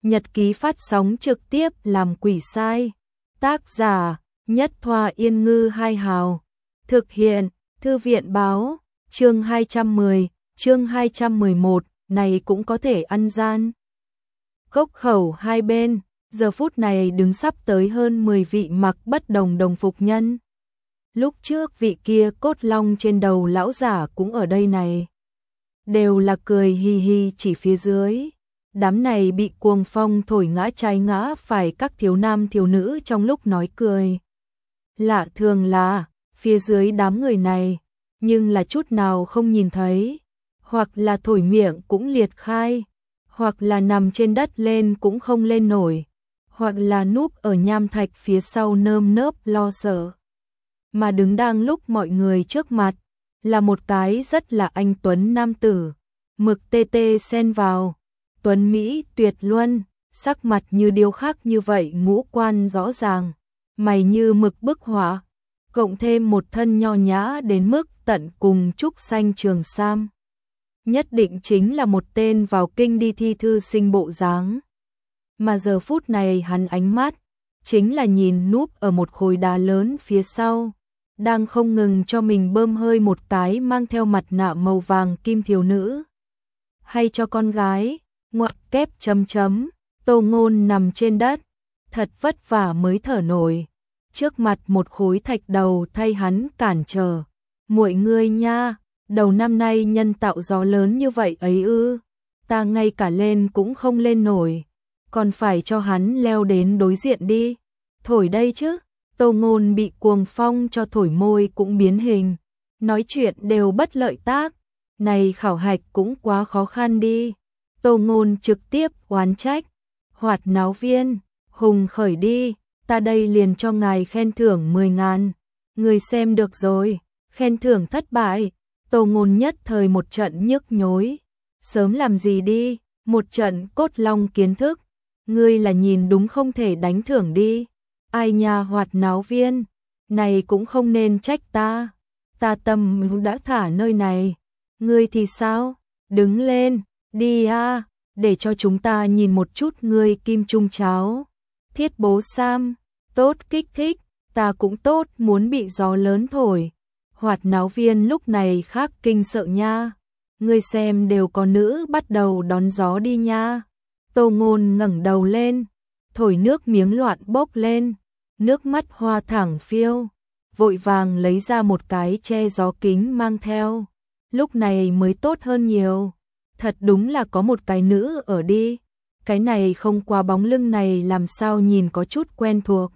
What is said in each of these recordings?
Nhật ký phát sóng trực tiếp làm quỷ sai. Tác giả Nhất Thoa Yên Ngư Hai Hào. Thực hiện Thư viện Báo. Chương 210, chương 211, này cũng có thể ăn gian. Cốc khẩu hai bên, giờ phút này đứng sắp tới hơn 10 vị mặc bất đồng đồng phục nhân. Lúc trước vị kia cốt long trên đầu lão giả cũng ở đây này. Đều là cười hì hì chỉ phía dưới. Đám này bị cuồng phong thổi ngã trái ngã phải các thiếu nam thiếu nữ trong lúc nói cười. Lạ thường là, phía dưới đám người này, nhưng là chút nào không nhìn thấy. Hoặc là thổi miệng cũng liệt khai. Hoặc là nằm trên đất lên cũng không lên nổi. Hoặc là núp ở nham thạch phía sau nơm nớp lo sợ. Mà đứng đang lúc mọi người trước mặt, là một cái rất là anh tuấn nam tử. Mực tê tê xen vào. Tuấn Mỹ tuyệt luân, sắc mặt như điêu khắc như vậy ngũ quan rõ ràng. Mày như mực bức họa. Cộng thêm một thân nho nhã đến mức tận cùng trúc xanh trường sam. Nhất định chính là một tên vào kinh đi thi thư sinh bộ dáng. Mà giờ phút này hắn ánh mắt, chính là nhìn núp ở một khối đá lớn phía sau. Đang không ngừng cho mình bơm hơi một cái mang theo mặt nạ màu vàng kim thiếu nữ. Hay cho con gái, ngoặc kép chấm chấm, Tô Ngôn nằm trên đất, thật vất vả mới thở nổi. Trước mặt một khối thạch đầu thay hắn cản trở. Muội ngươi nha, đầu năm nay nhân tạo gió lớn như vậy ấy ư, ta ngay cả lên cũng không lên nổi, còn phải cho hắn leo đến đối diện đi. Thổi đây chứ. Tô Ngôn bị cuồng phong cho thổi môi cũng biến hình, nói chuyện đều bất lợi tác, này khảo hạch cũng quá khó khăn đi. Tô Ngôn trực tiếp oán trách, Hoạt náo viên, hùng khởi đi, ta đây liền cho ngài khen thưởng 10.000, người xem được rồi, khen thưởng thất bại. Tô Ngôn nhất thời một trận nhức nhối, sớm làm gì đi, một trận cốt long kiến thức, ngươi là nhìn đúng không thể đánh thưởng đi. Ai nha Hoạt náo viên, này cũng không nên trách ta tâm đã thả nơi này, ngươi thì sao, đứng lên, đi a, để cho chúng ta nhìn một chút ngươi kim trung cháo. Thiết bố Sam, tốt kích thích, ta cũng tốt muốn bị gió lớn thổi. Hoạt náo viên lúc này khác kinh sợ nha, ngươi xem đều có nữ bắt đầu đón gió đi nha. Tô Ngôn ngẩng đầu lên, thổi nước miếng loạn bốc lên. Nước mắt hoa thẳng phiêu, vội vàng lấy ra một cái che gió kính mang theo. Lúc này mới tốt hơn nhiều. Thật đúng là có một cái nữ ở đi. Cái này không qua bóng lưng này làm sao nhìn có chút quen thuộc.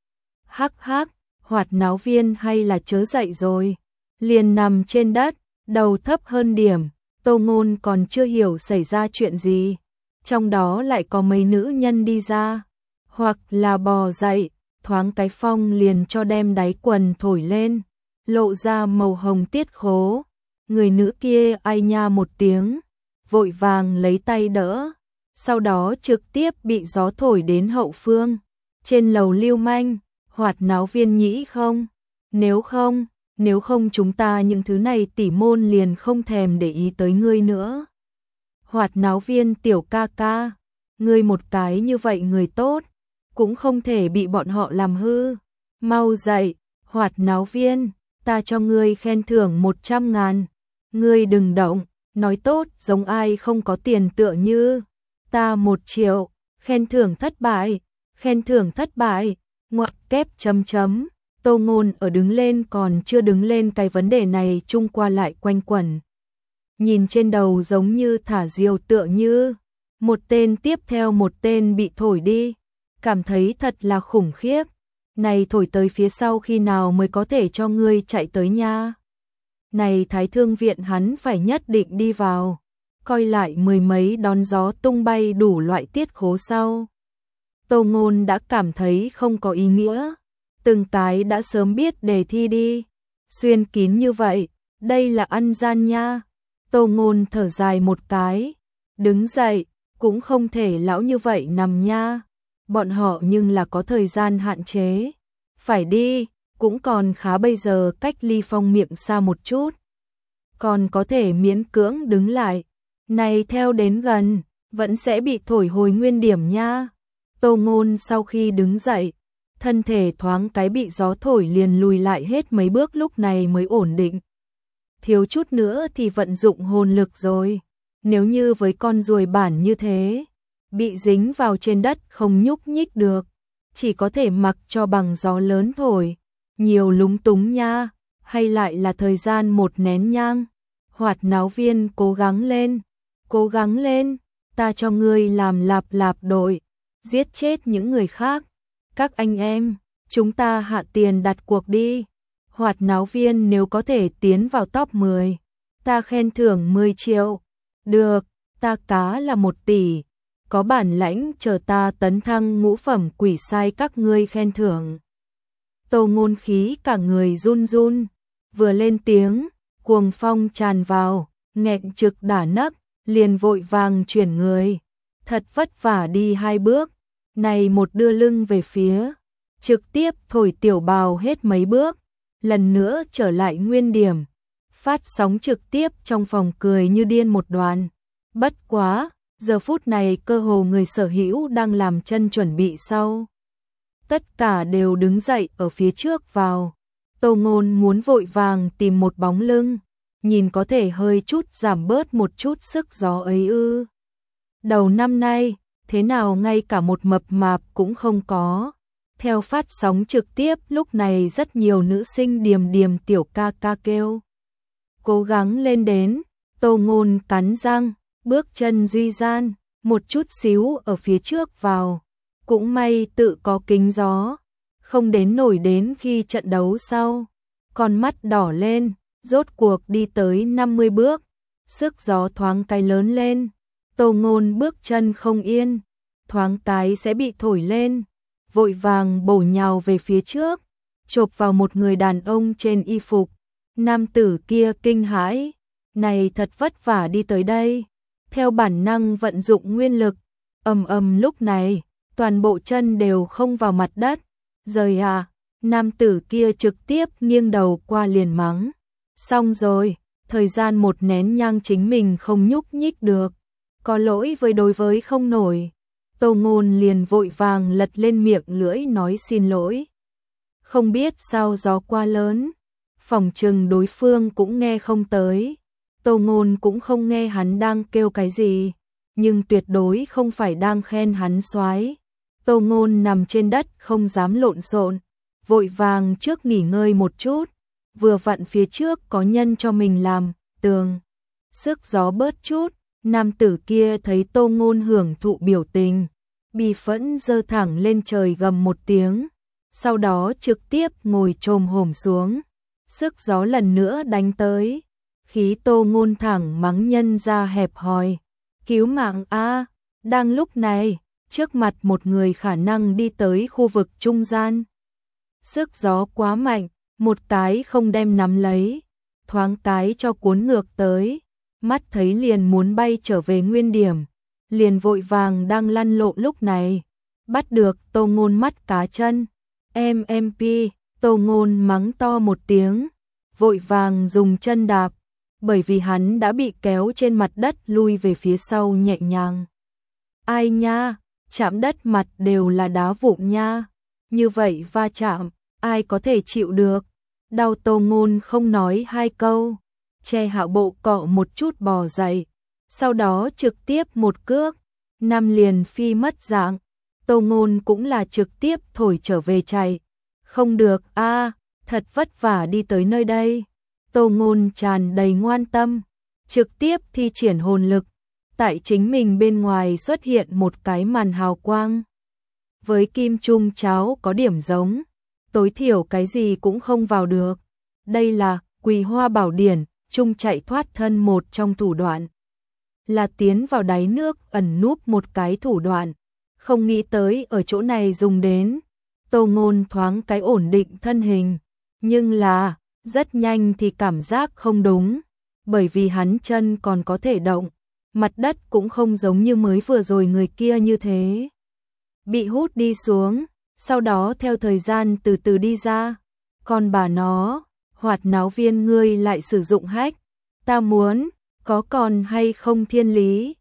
Hắc hắc, Hoạt náo viên hay là chớ dậy rồi. Liền nằm trên đất, đầu thấp hơn điểm. Tô Ngôn còn chưa hiểu xảy ra chuyện gì. Trong đó lại có mấy nữ nhân đi ra. Hoặc là bò dậy. Thoáng cái phong liền cho đem đáy quần thổi lên, lộ ra màu hồng tiết khố. Người nữ kia ai nha một tiếng, vội vàng lấy tay đỡ, sau đó trực tiếp bị gió thổi đến hậu phương. Trên lầu lưu manh, Hoạt náo viên nhĩ không? Nếu không chúng ta những thứ này tỉ môn liền không thèm để ý tới ngươi nữa. Hoạt náo viên tiểu ca ca, ngươi một cái như vậy người tốt, cũng không thể bị bọn họ làm hư. Mau dậy, Hoạt náo viên, ta cho ngươi khen thưởng 100.000. Ngươi đừng động, nói tốt giống ai không có tiền tựa như. Ta 1 triệu, khen thưởng thất bại, ngoặc kép chấm chấm. Tô Ngôn ở đứng lên còn chưa đứng lên cái vấn đề này chung qua lại quanh quẩn. Nhìn trên đầu giống như thả diều tựa như. Một tên tiếp theo một tên bị thổi đi. Cảm thấy thật là khủng khiếp. Này thổi tới phía sau khi nào mới có thể cho ngươi chạy tới nha. Này Thái Thương viện hắn phải nhất định đi vào. Coi lại 10 mấy đón gió tung bay đủ loại tiết khố sau. Tô Ngôn đã cảm thấy không có ý nghĩa. Từng cái đã sớm biết đề thi đi. Xuyên kín như vậy, đây là ăn gian nha. Tô Ngôn thở dài một cái. Đứng dậy, cũng không thể lão như vậy nằm nha. Bọn họ nhưng là có thời gian hạn chế. Phải đi, cũng còn khá bây giờ cách ly phong miệng xa một chút. Còn có thể miễn cưỡng đứng lại. Này theo đến gần, vẫn sẽ bị thổi hồi nguyên điểm nha. Tô Ngôn sau khi đứng dậy, thân thể thoáng cái bị gió thổi liền lùi lại hết mấy bước, lúc này mới ổn định. Thiếu chút nữa thì vận dụng hồn lực rồi. Nếu như với con ruồi bản như thế, bị dính vào trên đất không nhúc nhích được, chỉ có thể mặc cho bằng gió lớn thổi. Nhiều lúng túng nha, hay lại là thời gian một nén nhang. Hoạt náo viên cố gắng lên, ta cho ngươi làm lạp lạp đội, giết chết những người khác. Các anh em, chúng ta hạ tiền đặt cuộc đi. Hoạt náo viên nếu có thể tiến vào top 10, ta khen thưởng 10 triệu. Được, ta cá là 1 tỷ. Có bản lãnh chờ ta tấn thăng ngũ phẩm quỷ sai các ngươi khen thưởng. Tô Ngôn khí cả người run run, vừa lên tiếng, cuồng phong tràn vào, nghẹn trực đả nấc, liền vội vàng chuyển người. Thật vất vả đi 2 bước, này một đưa lưng về phía, trực tiếp thổi tiểu bào hết mấy bước, lần nữa trở lại nguyên điểm. Phát sóng trực tiếp trong phòng cười như điên một đoàn. Bất quá, giờ phút này cơ hồ người sở hữu đang làm chân chuẩn bị sau. Tất cả đều đứng dậy ở phía trước vào. Tô Ngôn muốn vội vàng tìm một bóng lưng, nhìn có thể hơi chút giảm bớt một chút sức gió ấy ư. Đầu năm nay, thế nào ngay cả một mập mạp cũng không có. Theo phát sóng trực tiếp lúc này rất nhiều nữ sinh điềm điềm tiểu ca ca kêu. Cố gắng lên đến, Tô Ngôn cắn răng, bước chân duy gian, một chút xíu ở phía trước vào. Cũng may tự có kính gió, không đến nổi đến khi trận đấu sau. Con mắt đỏ lên, rốt cuộc đi tới 50 bước, sức gió thoáng cái lớn lên. Tô Ngôn bước chân không yên, thoáng cái sẽ bị thổi lên, vội vàng bổ nhào về phía trước, chộp vào một người đàn ông trên y phục. Nam tử kia kinh hãi, này thật vất vả đi tới đây, theo bản năng vận dụng nguyên lực, lúc này, toàn bộ chân đều không vào mặt đất. Rời à, nam tử kia trực tiếp nghiêng đầu qua liền mắng. Xong rồi, thời gian một nén nhang chính mình không nhúc nhích được, có lỗi với đối với không nổi. Tô Ngôn liền vội vàng lật lên miệng lưỡi nói xin lỗi. Không biết sao gió quá lớn, phỏng chừng đối phương cũng nghe không tới. Tô Ngôn cũng không nghe hắn đang kêu cái gì, nhưng tuyệt đối không phải đang khen hắn soái. Tô Ngôn nằm trên đất không dám lộn xộn, vội vàng trước nghỉ ngơi một chút, vừa vặn phía trước có nhân cho mình làm tường. Sức gió bớt chút, nam tử kia thấy Tô Ngôn hưởng thụ biểu tình, bi phẫn giơ thẳng lên trời gầm một tiếng, sau đó trực tiếp ngồi chồm hổm xuống. Sức gió lần nữa đánh tới, khí Tô Ngôn thẳng mắng nhân ra hẹp hòi. Cứu mạng a! Đang lúc này, trước mặt một người khả năng đi tới khu vực trung gian. Sức gió quá mạnh, một cái không đem nắm lấy, thoáng cái cho cuốn ngược tới, mắt thấy liền muốn bay trở về nguyên điểm, liền vội vàng đang lăn lộn lúc này, bắt được Tô Ngôn mắt cá chân. MMP, Tô Ngôn mắng to một tiếng, vội vàng dùng chân đạp, bởi vì hắn đã bị kéo trên mặt đất lui về phía sau nhẹ nhàng. Ai nha, chạm đất mặt đều là đá vụn nha, như vậy va chạm, ai có thể chịu được. Đau Tô Ngôn không nói hai câu, che hạ bộ cọ một chút bò dậy, sau đó trực tiếp một cước, năm liền phi mất dạng. Tô Ngôn cũng là trực tiếp thổi trở về chạy. Không được a, thật vất vả đi tới nơi đây. Tô Ngôn tràn đầy ngoan tâm, trực tiếp thi triển hồn lực, tại chính mình bên ngoài xuất hiện một cái màn hào quang. Với kim trung cháo có điểm giống, tối thiểu cái gì cũng không vào được. Đây là Quỳ Hoa Bảo Điển, trung chạy thoát thân một trong thủ đoạn. Là tiến vào đáy nước ẩn núp một cái thủ đoạn, không nghĩ tới ở chỗ này dùng đến. Tô Ngôn thoáng cái ổn định thân hình, nhưng là rất nhanh thì cảm giác không đúng, bởi vì hắn chân còn có thể động, mặt đất cũng không giống như mới vừa rồi người kia như thế. Bị hút đi xuống, sau đó theo thời gian từ từ đi ra. Còn bà nó, Hoạt náo viên ngươi lại sử dụng hack, ta muốn, có còn hay không thiên lý.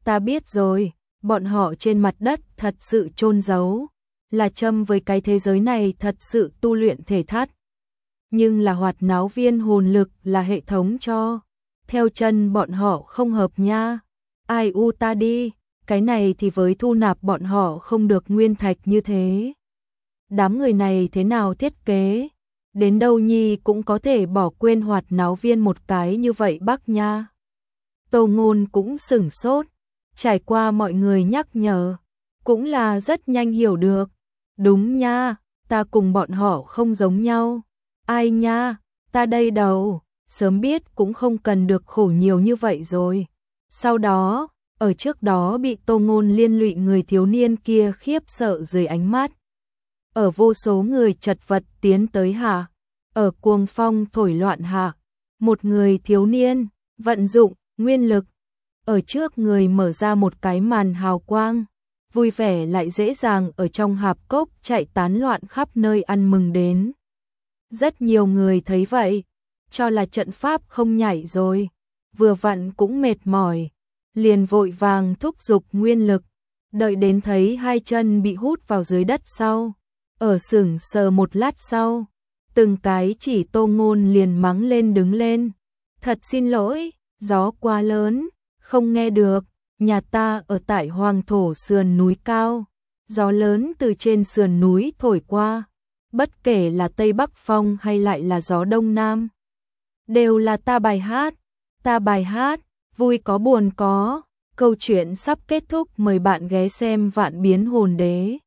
Ta biết rồi, bọn họ trên mặt đất thật sự chôn giấu, là châm với cái thế giới này thật sự tu luyện thể thắt. Nhưng là hoạt náo viên hồn lực là hệ thống cho. Theo chân bọn họ không hợp nha. Ai u ta đi, cái này thì với thu nạp bọn họ không được nguyên thạch như thế. Đám người này thế nào thiết kế? Đến đâu nhi cũng có thể bỏ quên hoạt náo viên một cái như vậy bác nha. Tô Ngôn cũng sửng sốt, trải qua mọi người nhắc nhở, cũng là rất nhanh hiểu được. Đúng nha, ta cùng bọn họ không giống nhau. Ai nha, ta đây đầu, sớm biết cũng không cần được khổ nhiều như vậy rồi. Sau đó, ở trước đó bị Tô Ngôn liên lụy người thiếu niên kia khiếp sợ dưới ánh mắt. Ở vô số người chật vật tiến tới hạ, ở cuồng phong thổi loạn hạ, một người thiếu niên, vận dụng, nguyên lực, ở trước người mở ra một cái màn hào quang, vui vẻ lại dễ dàng ở trong hạp cốc chạy tán loạn khắp nơi ăn mừng đến. Rất nhiều người thấy vậy, cho là trận pháp không nhảy rồi, vừa vặn cũng mệt mỏi, liền vội vàng thúc giục nguyên lực, đợi đến thấy hai chân bị hút vào dưới đất sau, ở sững sờ một lát sau, từng cái chỉ Tô Ngôn liền mắng lên đứng lên. Thật xin lỗi, gió quá lớn, không nghe được, nhà ta ở tại hoàng thổ sườn núi cao, gió lớn từ trên sườn núi thổi qua, bất kể là Tây Bắc Phong hay lại là gió Đông Nam, đều là ta bài hát, vui có buồn có, câu chuyện sắp kết thúc, mời bạn ghé xem Vạn Biến Hồn Đế.